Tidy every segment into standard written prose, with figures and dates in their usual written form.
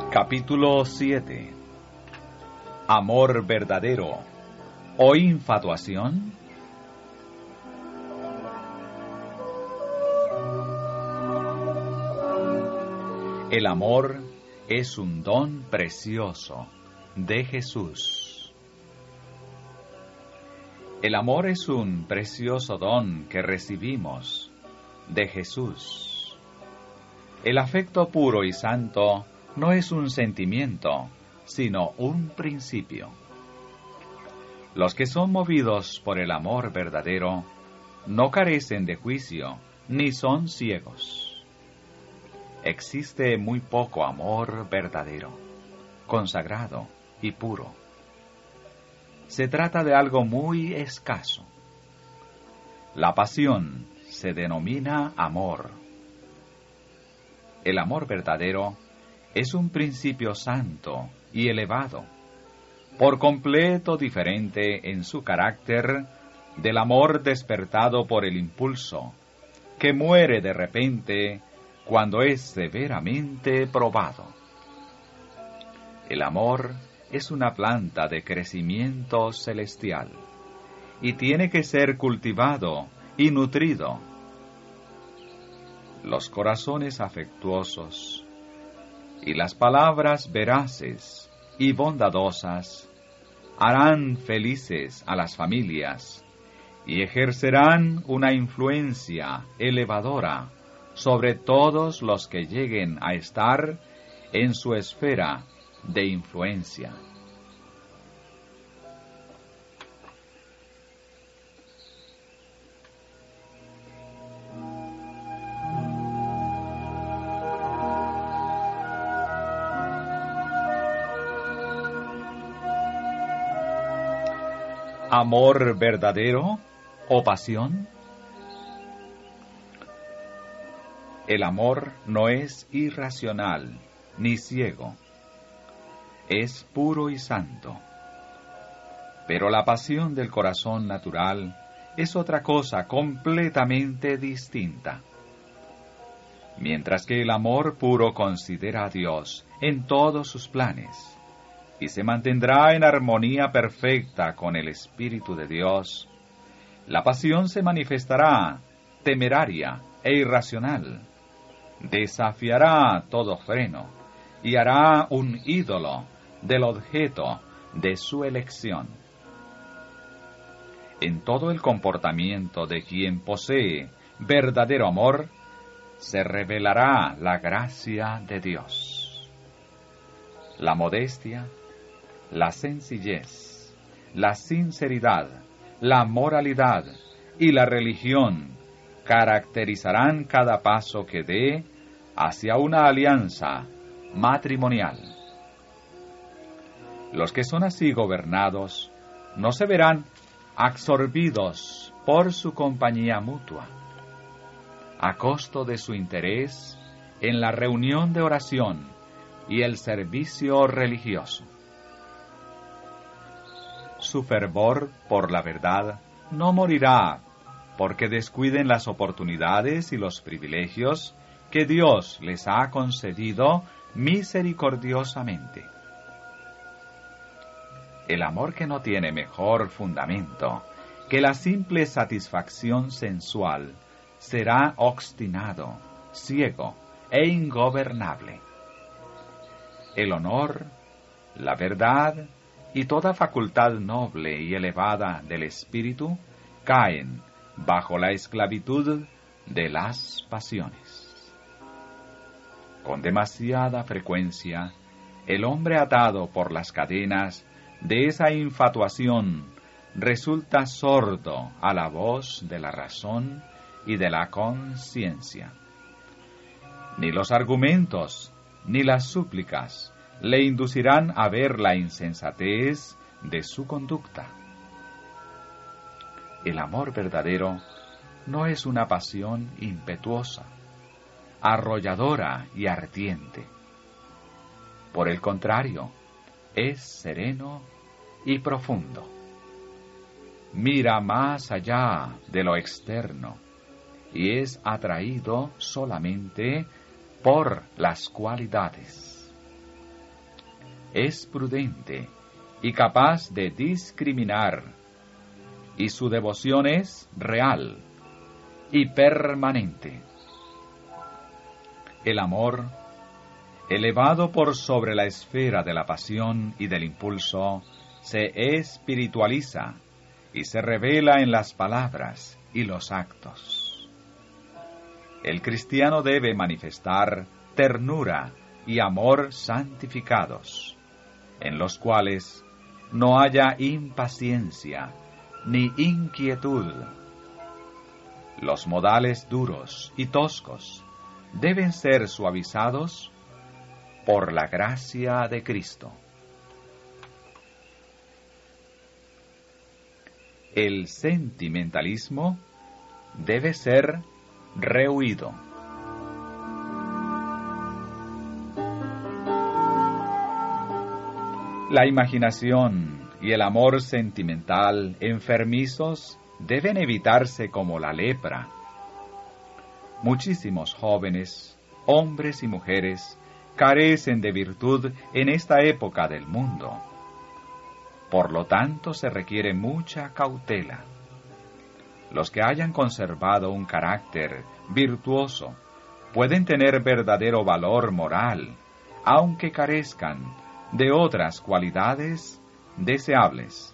Capítulo 7. Amor verdadero o infatuación. El amor es un don precioso de Jesús. El amor es un precioso don que recibimos de Jesús. El afecto puro y santo no es un sentimiento, sino un principio. Los que son movidos por el amor verdadero no carecen de juicio, ni son ciegos. Existe muy poco amor verdadero, consagrado y puro. Se trata de algo muy escaso. La pasión se denomina amor. El amor verdadero es un principio santo y elevado, por completo diferente en su carácter del amor despertado por el impulso, que muere de repente cuando es severamente probado. El amor es una planta de crecimiento celestial, y tiene que ser cultivado y nutrido. Los corazones afectuosos y las palabras veraces y bondadosas harán felices a las familias y ejercerán una influencia elevadora sobre todos los que lleguen a estar en su esfera de influencia. ¿Amor verdadero o pasión? El amor no es irracional ni ciego, es puro y santo. Pero la pasión del corazón natural es otra cosa completamente distinta. Mientras que el amor puro considera a Dios en todos sus planes, y se mantendrá en armonía perfecta con el Espíritu de Dios, la pasión se manifestará temeraria e irracional, desafiará todo freno y hará un ídolo del objeto de su elección. En todo el comportamiento de quien posee verdadero amor, se revelará la gracia de Dios. La modestia, la sencillez, la sinceridad, la moralidad y la religión caracterizarán cada paso que dé hacia una alianza matrimonial. Los que son así gobernados no se verán absorbidos por su compañía mutua, a costo de su interés en la reunión de oración y el servicio religioso. Su fervor por la verdad no morirá porque descuiden las oportunidades y los privilegios que Dios les ha concedido misericordiosamente. El amor que no tiene mejor fundamento que la simple satisfacción sensual será obstinado, ciego e ingobernable. El honor, la verdad y toda facultad noble y elevada del espíritu caen bajo la esclavitud de las pasiones. Con demasiada frecuencia, el hombre atado por las cadenas de esa infatuación resulta sordo a la voz de la razón y de la conciencia. Ni los argumentos ni las súplicas le inducirán a ver la insensatez de su conducta. El amor verdadero no es una pasión impetuosa, arrolladora y ardiente. Por el contrario, es sereno y profundo. Mira más allá de lo externo y es atraído solamente por las cualidades. es prudente y capaz de discriminar, y su devoción es real y permanente. El amor, elevado por sobre la esfera de la pasión y del impulso, se espiritualiza y se revela en las palabras y los actos. El cristiano debe manifestar ternura y amor santificados, en los cuales no haya impaciencia ni inquietud. Los modales duros y toscos deben ser suavizados por la gracia de Cristo. El sentimentalismo debe ser rehuido. La imaginación y el amor sentimental enfermizos deben evitarse como la lepra. Muchísimos jóvenes, hombres y mujeres, carecen de virtud en esta época del mundo. Por lo tanto, se requiere mucha cautela. Los que hayan conservado un carácter virtuoso pueden tener verdadero valor moral, aunque carezcan de otras cualidades deseables.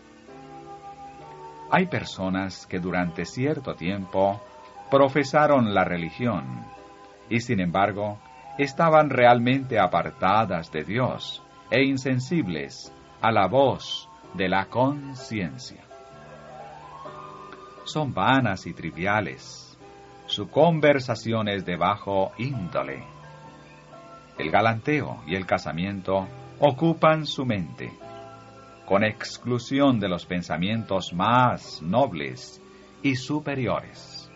Hay personas que durante cierto tiempo profesaron la religión y sin embargo estaban realmente apartadas de Dios e insensibles a la voz de la conciencia. Son vanas y triviales, su conversación es de bajo índole. El galanteo y el casamiento ocupan su mente, con exclusión de los pensamientos más nobles y superiores.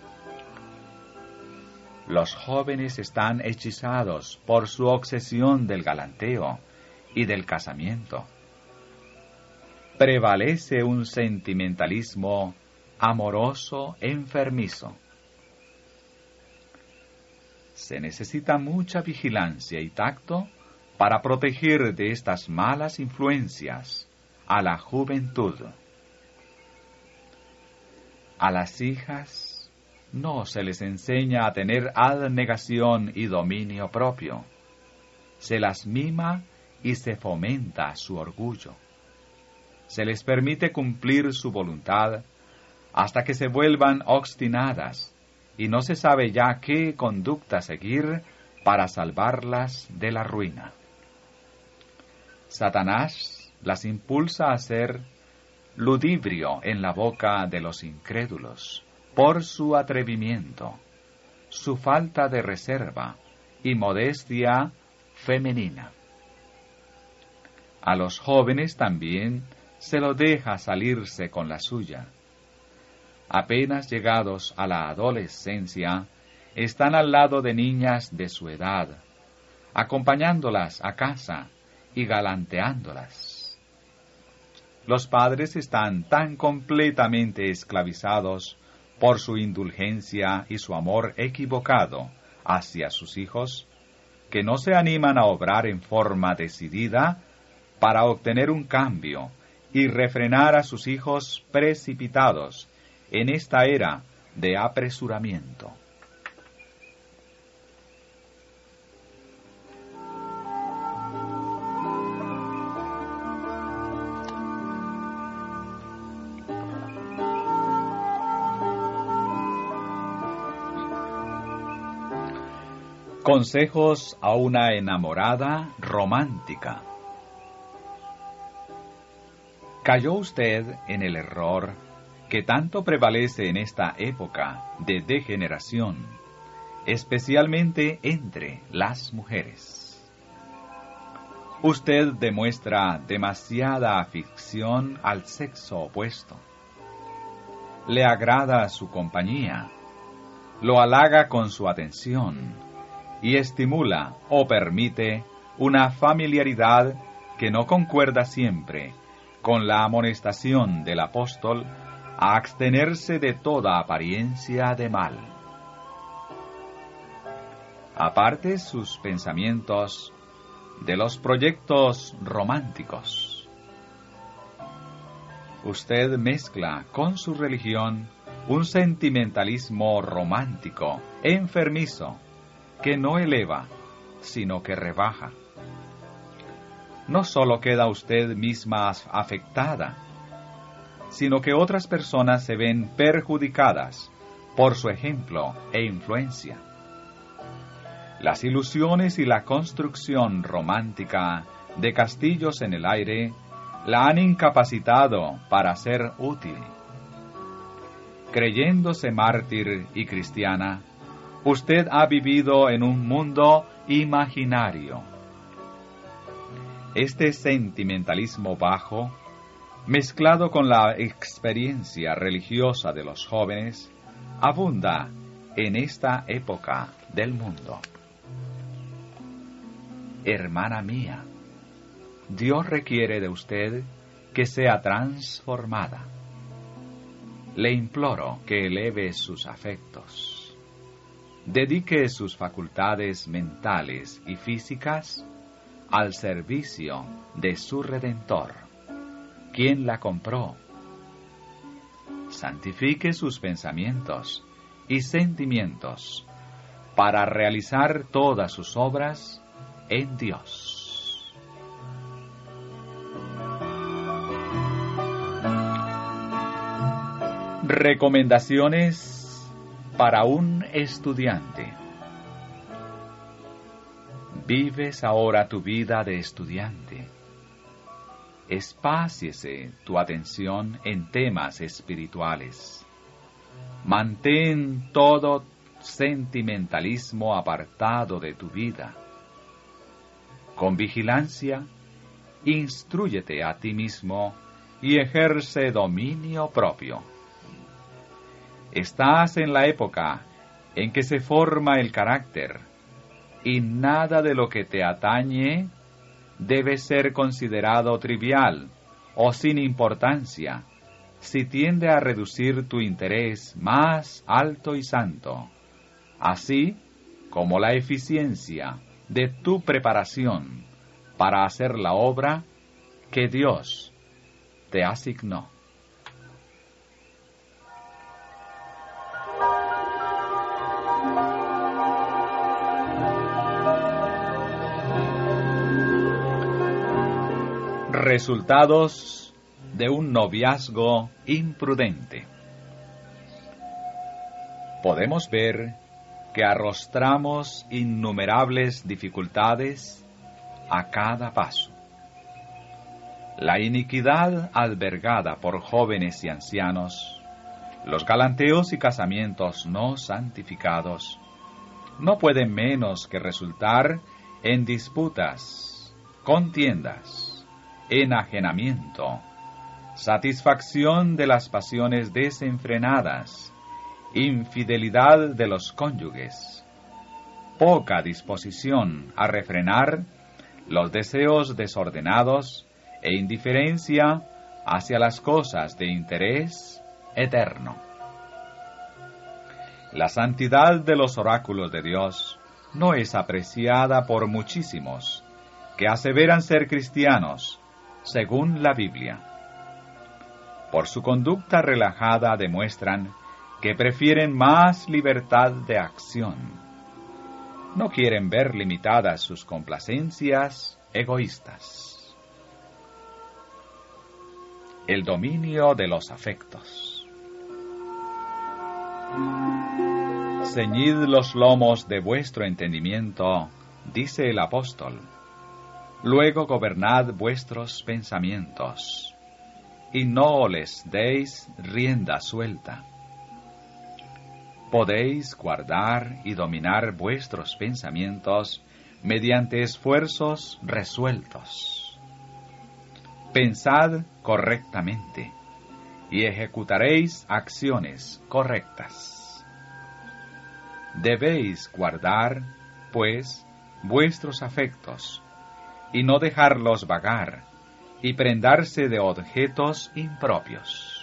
Los jóvenes están hechizados por su obsesión del galanteo y del casamiento. Prevalece un sentimentalismo amoroso enfermizo. Se necesita mucha vigilancia y tacto para proteger de estas malas influencias a la juventud. A las hijas no se les enseña a tener abnegación y dominio propio. Se las mima y se fomenta su orgullo. Se les permite cumplir su voluntad hasta que se vuelvan obstinadas y no se sabe ya qué conducta seguir para salvarlas de la ruina. Satanás las impulsa a ser ludibrio en la boca de los incrédulos por su atrevimiento, su falta de reserva y modestia femenina. A los jóvenes también se lo deja salirse con la suya. Apenas llegados a la adolescencia, están al lado de niñas de su edad, acompañándolas a casa y galanteándolas. Los padres están tan completamente esclavizados por su indulgencia y su amor equivocado hacia sus hijos, que no se animan a obrar en forma decidida para obtener un cambio y refrenar a sus hijos precipitados en esta era de apresuramiento. Consejos a una enamorada romántica. ¿Cayó usted en el error que tanto prevalece en esta época de degeneración, especialmente entre las mujeres? Usted demuestra demasiada afición al sexo opuesto. Le agrada su compañía, lo halaga con su atención y estimula o permite una familiaridad que no concuerda siempre con la amonestación del apóstol a abstenerse de toda apariencia de mal. Aparte sus pensamientos de los proyectos románticos. Usted mezcla con su religión un sentimentalismo romántico, enfermizo, que no eleva, sino que rebaja. No solo queda usted misma afectada, sino que otras personas se ven perjudicadas por su ejemplo e influencia. Las ilusiones y la construcción romántica de castillos en el aire la han incapacitado para ser útil. Creyéndose mártir y cristiana, usted ha vivido en un mundo imaginario. Este sentimentalismo bajo, mezclado con la experiencia religiosa de los jóvenes, abunda en esta época del mundo. Hermana mía, Dios requiere de usted que sea transformada. Le imploro que eleve sus afectos. Dedique sus facultades mentales y físicas al servicio de su Redentor, quien la compró. Santifique sus pensamientos y sentimientos para realizar todas sus obras en Dios. Recomendaciones para un estudiante. Vives ahora tu vida de estudiante. Espáciese tu atención en temas espirituales. Mantén todo sentimentalismo apartado de tu vida. Con vigilancia, instrúyete a ti mismo y ejerce dominio propio. Estás en la época en que se forma el carácter, y nada de lo que te atañe debe ser considerado trivial o sin importancia, si tiende a reducir tu interés más alto y santo, así como la eficiencia de tu preparación para hacer la obra que Dios te asignó. Resultados de un noviazgo imprudente. Podemos ver que arrostramos innumerables dificultades a cada paso. La iniquidad albergada por jóvenes y ancianos, los galanteos y casamientos no santificados, no pueden menos que resultar en disputas, contiendas, enajenamiento, satisfacción de las pasiones desenfrenadas, infidelidad de los cónyuges, poca disposición a refrenar los deseos desordenados e indiferencia hacia las cosas de interés eterno. La santidad de los oráculos de Dios no es apreciada por muchísimos que aseveran ser cristianos según la Biblia. Por su conducta relajada demuestran que prefieren más libertad de acción. No quieren ver limitadas sus complacencias egoístas. El dominio de los afectos. Ceñid los lomos de vuestro entendimiento, dice el apóstol. Luego gobernad vuestros pensamientos, y no les deis rienda suelta. Podéis guardar y dominar vuestros pensamientos mediante esfuerzos resueltos. Pensad correctamente, y ejecutaréis acciones correctas. Debéis guardar, pues, vuestros afectos, y no dejarlos vagar, y prendarse de objetos impropios.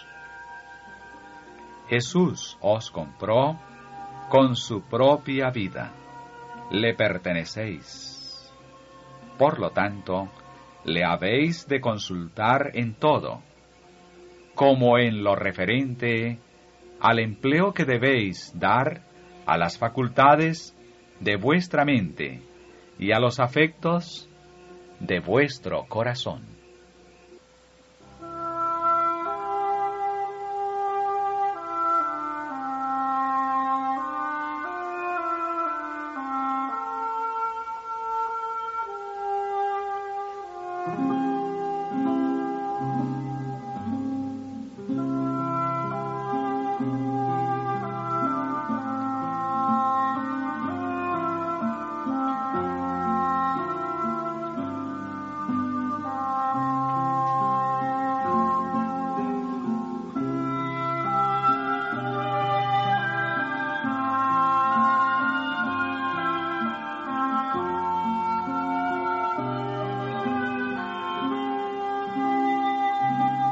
Jesús os compró con su propia vida. Le pertenecéis. Por lo tanto, le habéis de consultar en todo, como en lo referente al empleo que debéis dar a las facultades de vuestra mente y a los afectos de vuestro corazón.